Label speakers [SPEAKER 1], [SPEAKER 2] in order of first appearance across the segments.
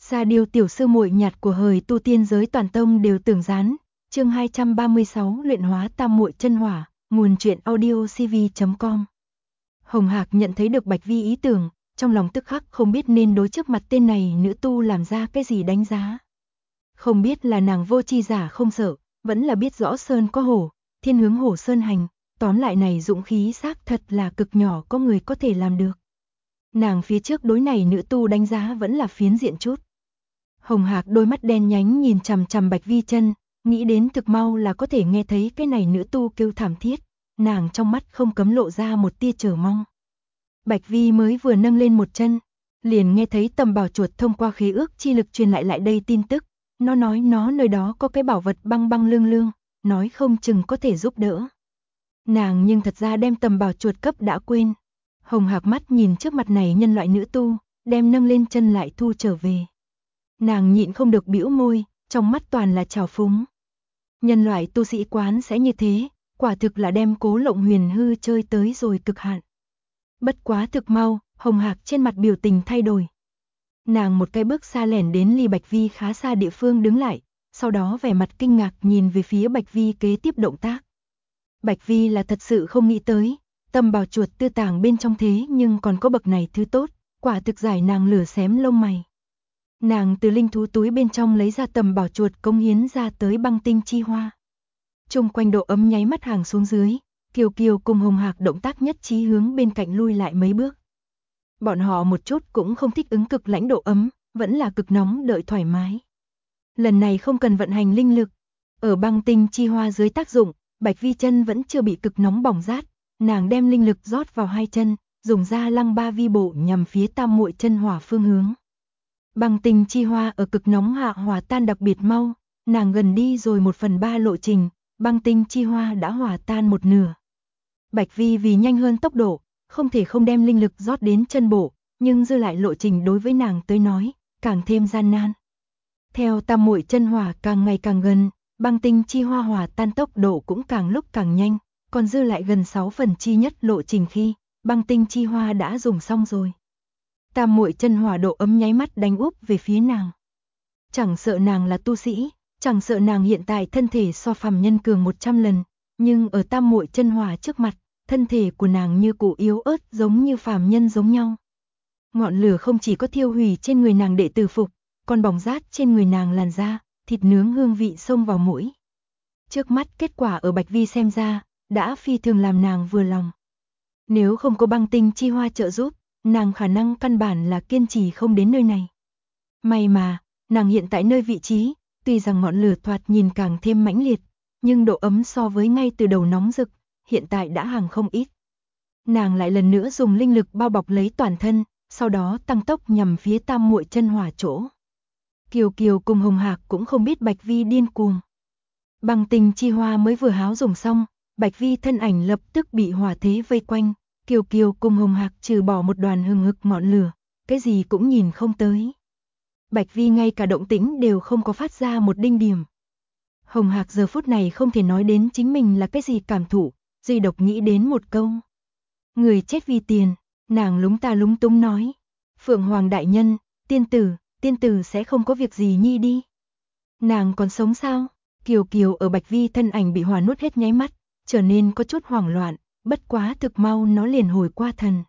[SPEAKER 1] Sa Điêu tiểu sư muội nhạt của hời tu tiên giới toàn tông đều tưởng gián. Chương 236 luyện hóa tam muội chân hỏa, nguồn truyện audio cv.com. Hồng Hạc nhận thấy được Bạch Vi ý tưởng, trong lòng tức khắc không biết nên đối trước mặt tên này nữ tu làm ra cái gì đánh giá. Không biết là nàng vô tri giả không sợ, vẫn là biết rõ sơn có hổ, thiên hướng hổ sơn hành, tóm lại này dũng khí xác thật là cực nhỏ có người có thể làm được. Nàng phía trước đối này nữ tu đánh giá vẫn là phiến diện chút. Hồng Hạc đôi mắt đen nhánh nhìn chằm chằm Bạch Vi chân, nghĩ đến thực mau là có thể nghe thấy cái này nữ tu kêu thảm thiết, nàng trong mắt không cấm lộ ra một tia chờ mong. Bạch Vi mới vừa nâng lên một chân, liền nghe thấy Tầm Bảo chuột thông qua khí ước chi lực truyền lại đây tin tức, nó nói nó nơi đó có cái bảo vật băng băng lương lương, nói không chừng có thể giúp đỡ. Nàng nhưng thật ra đem Tầm Bảo chuột cấp đã quên. Hồng Hạc mắt nhìn trước mặt này nhân loại nữ tu, đem nâng lên chân lại thu trở về. Nàng nhịn không được bĩu môi, trong mắt toàn là trào phúng. Nhân loại tu sĩ quán sẽ như thế, quả thực là đem Cố Lộng Huyền hư chơi tới rồi cực hạn. Bất quá thực mau, Hồng Hạc trên mặt biểu tình thay đổi. Nàng một cái bước xa lẻn đến ly Bạch Vi khá xa địa phương đứng lại, sau đó vẻ mặt kinh ngạc nhìn về phía Bạch Vi kế tiếp động tác. Bạch Vi là thật sự không nghĩ tới, Tầm Bảo chuột tư tàng bên trong thế nhưng còn có bậc này thứ tốt, quả thực giải nàng lửa xém lông mày. Nàng từ linh thú túi bên trong lấy ra Tầm Bảo chuột cống hiến ra tới băng tinh chi hoa. Trung quanh độ ấm nháy mắt hàng xuống dưới, Kiều Kiều cùng Hồng Hạc động tác nhất trí hướng bên cạnh lui lại mấy bước. Bọn họ một chút cũng không thích ứng cực lãnh độ ấm, vẫn là cực nóng đợi thoải mái. Lần này không cần vận hành linh lực, ở băng tinh chi hoa dưới tác dụng, Bạch Vi chân vẫn chưa bị cực nóng bỏng rát, nàng đem linh lực rót vào hai chân, dùng ra lăng ba vi bộ nhằm phía tam muội chân hỏa phương hướng. Băng tinh chi hoa ở cực nóng hạ hòa tan đặc biệt mau, nàng gần đi rồi 1/3 lộ trình, băng tinh chi hoa đã hòa tan một nửa. Bạch Vi vì nhanh hơn tốc độ, không thể không đem linh lực rót đến chân bộ, nhưng dư lại lộ trình đối với nàng tới nói, càng thêm gian nan. Theo tam muội chân hỏa càng ngày càng gần, băng tinh chi hoa hòa tan tốc độ cũng càng lúc càng nhanh, còn dư lại gần 1/6 lộ trình khi băng tinh chi hoa đã dùng xong rồi. Tam muội chân hỏa độ ấm nháy mắt đánh úp về phía nàng. Chẳng sợ nàng là tu sĩ, chẳng sợ nàng hiện tại thân thể so phàm nhân cường 100 lần, nhưng ở tam muội chân hỏa trước mặt, thân thể của nàng như củ yếu ớt giống như phàm nhân giống nhau. Ngọn lửa không chỉ có thiêu hủy trên người nàng đệ tử phục, còn bỏng rát trên người nàng làn da, thịt nướng hương vị xông vào mũi. Trước mắt kết quả ở Bạch Vi xem ra, đã phi thường làm nàng vừa lòng. Nếu không có băng tinh chi hoa trợ giúp, nàng khả năng căn bản là kiên trì không đến nơi này. May mà, nàng hiện tại nơi vị trí, tuy rằng ngọn lửa thoạt nhìn càng thêm mãnh liệt, nhưng độ ấm so với ngay từ đầu nóng rực, hiện tại đã hàng không ít. Nàng lại lần nữa dùng linh lực bao bọc lấy toàn thân, sau đó tăng tốc nhằm phía tam muội chân hỏa chỗ. Kiều Kiều cùng Hồng Hạc cũng không biết Bạch Vi điên cuồng. Băng tinh chi hoa mới vừa háo dùng xong, Bạch Vi thân ảnh lập tức bị hỏa thế vây quanh, Kiều Kiều cùng Hồng Hạc trừ bỏ một đoàn hừng hực ngọn lửa, cái gì cũng nhìn không tới. Bạch Vi ngay cả động tĩnh đều không có phát ra một đinh điểm. Hồng Hạc giờ phút này không thể nói đến chính mình là cái gì cảm thụ, duy độc nghĩ đến một câu. Người chết vì tiền, nàng lúng ta lúng túng nói. Phượng Hoàng đại nhân, tiên tử sẽ không có việc gì nhi đi. Nàng còn sống sao? Kiều Kiều ở Bạch Vi thân ảnh bị hỏa nuốt hết nháy mắt, trở nên có chút hoảng loạn, bất quá thực mau nó liền hồi qua thần.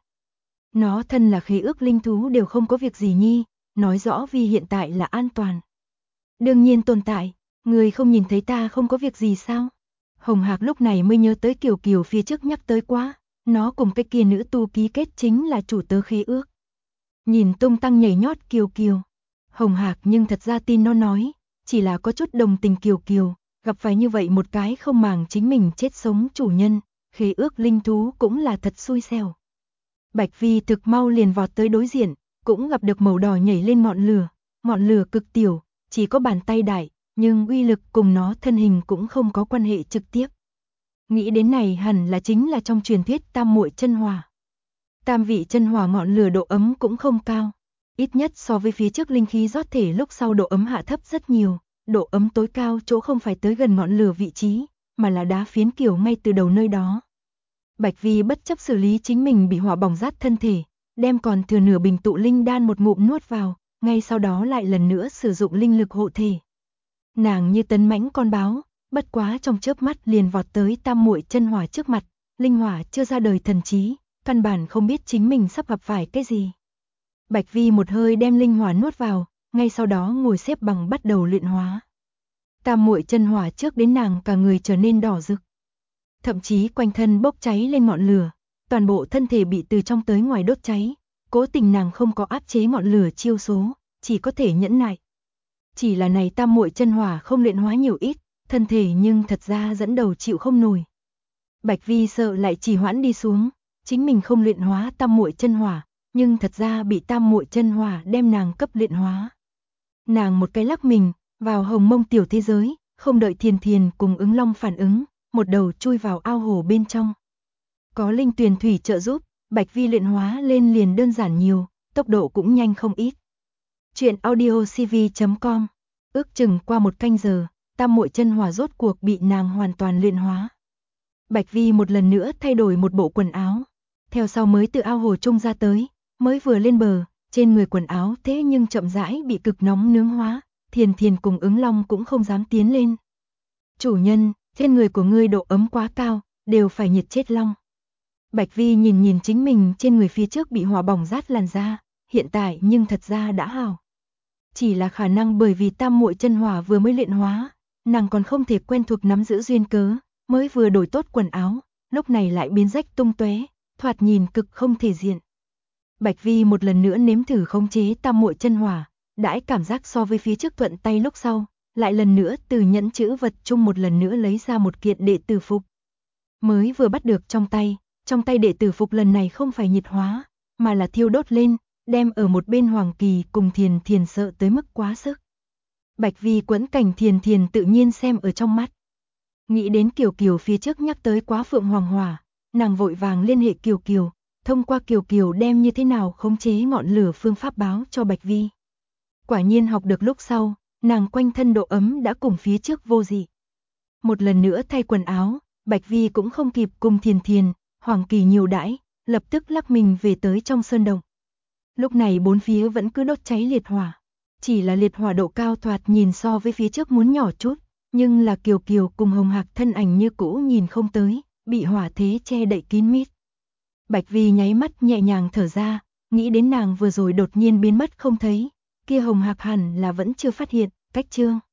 [SPEAKER 1] Nó thân là khí ước linh thú đều không có việc gì nhi, nói rõ Vi hiện tại là an toàn. Đương nhiên tồn tại, người không nhìn thấy ta không có việc gì sao? Hồng Hạc lúc này mới nhớ tới Kiều Kiều phía trước nhắc tới quá, nó cùng cái kia nữ tu ký kết chính là chủ tớ khí ước. Nhìn tung tăng nhảy nhót Kiều Kiều, Hồng Hạc nhưng thật ra tin nó nói, chỉ là có chút đồng tình Kiều Kiều, gặp phải như vậy một cái không màng chính mình chết sống chủ nhân, khí ước linh thú cũng là thật xui xẻo. Bạch Vi thực mau liền vọt tới đối diện, cũng gặp được màu đỏ nhảy lên ngọn lửa cực tiểu, chỉ có bàn tay đại, nhưng uy lực cùng nó thân hình cũng không có quan hệ trực tiếp. Nghĩ đến này hẳn là chính là trong truyền thuyết tam muội chân hỏa. Tam vị chân hỏa ngọn lửa độ ấm cũng không cao, ít nhất so với phía trước linh khí rót thể lúc sau độ ấm hạ thấp rất nhiều, độ ấm tối cao chỗ không phải tới gần ngọn lửa vị trí, mà là đá phiến kiểu ngay từ đầu nơi đó. Bạch Vi bất chấp xử lý chính mình bị hỏa bỏng rát thân thể, đem còn thừa nửa bình tụ linh đan một ngụm nuốt vào, ngay sau đó lại lần nữa sử dụng linh lực hộ thể. Nàng như tấn mãnh con báo, bất quá trong chớp mắt liền vọt tới tam muội chân hỏa trước mặt, linh hỏa chưa ra đời thần trí, căn bản không biết chính mình sắp gặp phải cái gì. Bạch Vi một hơi đem linh hỏa nuốt vào, ngay sau đó ngồi xếp bằng bắt đầu luyện hóa. Tam muội chân hỏa trước đến nàng cả người trở nên đỏ rực. Thậm chí quanh thân bốc cháy lên ngọn lửa, toàn bộ thân thể bị từ trong tới ngoài đốt cháy. Cố tình nàng không có áp chế ngọn lửa chiêu số, chỉ có thể nhẫn nại. Chỉ là này tam muội chân hỏa không luyện hóa nhiều ít, thân thể nhưng thật ra dẫn đầu chịu không nổi. Bạch Vi sợ lại trì hoãn đi xuống, chính mình không luyện hóa tam muội chân hỏa, nhưng thật ra bị tam muội chân hỏa đem nàng cấp luyện hóa. Nàng một cái lắc mình, vào hồng mông tiểu thế giới, không đợi Thiền Thiền cùng Ứng Long phản ứng, một đầu chui vào ao hồ bên trong. Có linh tuyền thủy trợ giúp, Bạch Vi luyện hóa lên liền đơn giản nhiều, tốc độ cũng nhanh không ít. Chuyện audiocv.com. Ước chừng qua một canh giờ, tam muội chân hỏa rốt cuộc bị nàng hoàn toàn luyện hóa. Bạch Vi một lần nữa thay đổi một bộ quần áo, theo sau mới từ ao hồ trung ra tới, mới vừa lên bờ, trên người quần áo thế nhưng chậm rãi bị cực nóng nướng hóa, Thiền Thiền cùng Ứng Long cũng không dám tiến lên. Chủ nhân, trên người của ngươi độ ấm quá cao, đều phải nhiệt chết long. Bạch Vi nhìn nhìn chính mình trên người phía trước bị hỏa bỏng rát làn da, hiện tại nhưng thật ra đã hào. Chỉ là khả năng bởi vì tam muội chân hỏa vừa mới luyện hóa, nàng còn không thể quen thuộc nắm giữ duyên cớ, mới vừa đổi tốt quần áo, lúc này lại biến rách tung tóe, thoạt nhìn cực không thể diện. Bạch Vi một lần nữa nếm thử khống chế tam muội chân hỏa, đãi cảm giác so với phía trước thuận tay lúc sau, lại lần nữa từ nhẫn chữ vật chung một lần nữa lấy ra một kiện đệ tử phục. Mới vừa bắt được trong tay đệ tử phục lần này không phải nhiệt hóa, mà là thiêu đốt lên, đem ở một bên Hoàng Kỳ cùng Thiền Thiền sợ tới mức quá sức. Bạch Vi quẫn cảnh Thiền Thiền tự nhiên xem ở trong mắt. Nghĩ đến Kiều Kiều phía trước nhắc tới quá Phượng Hoàng Hỏa, nàng vội vàng liên hệ Kiều Kiều, thông qua Kiều Kiều đem như thế nào khống chế ngọn lửa phương pháp báo cho Bạch Vi. Quả nhiên học được lúc sau, nàng quanh thân độ ấm đã cùng phía trước vô dị. Một lần nữa thay quần áo, Bạch Vi cũng không kịp cùng Thiền Thiền, Hoàng Kỳ nhiều đãi, lập tức lắc mình về tới trong sơn động. Lúc này bốn phía vẫn cứ đốt cháy liệt hỏa, chỉ là liệt hỏa độ cao thoạt nhìn so với phía trước muốn nhỏ chút, nhưng là Kiều Kiều cùng Hồng Hạc thân ảnh như cũ nhìn không tới, bị hỏa thế che đậy kín mít. Bạch Vi nháy mắt nhẹ nhàng thở ra, nghĩ đến nàng vừa rồi đột nhiên biến mất không thấy, kia Hồng Hạc hẳn là vẫn chưa phát hiện, cách chương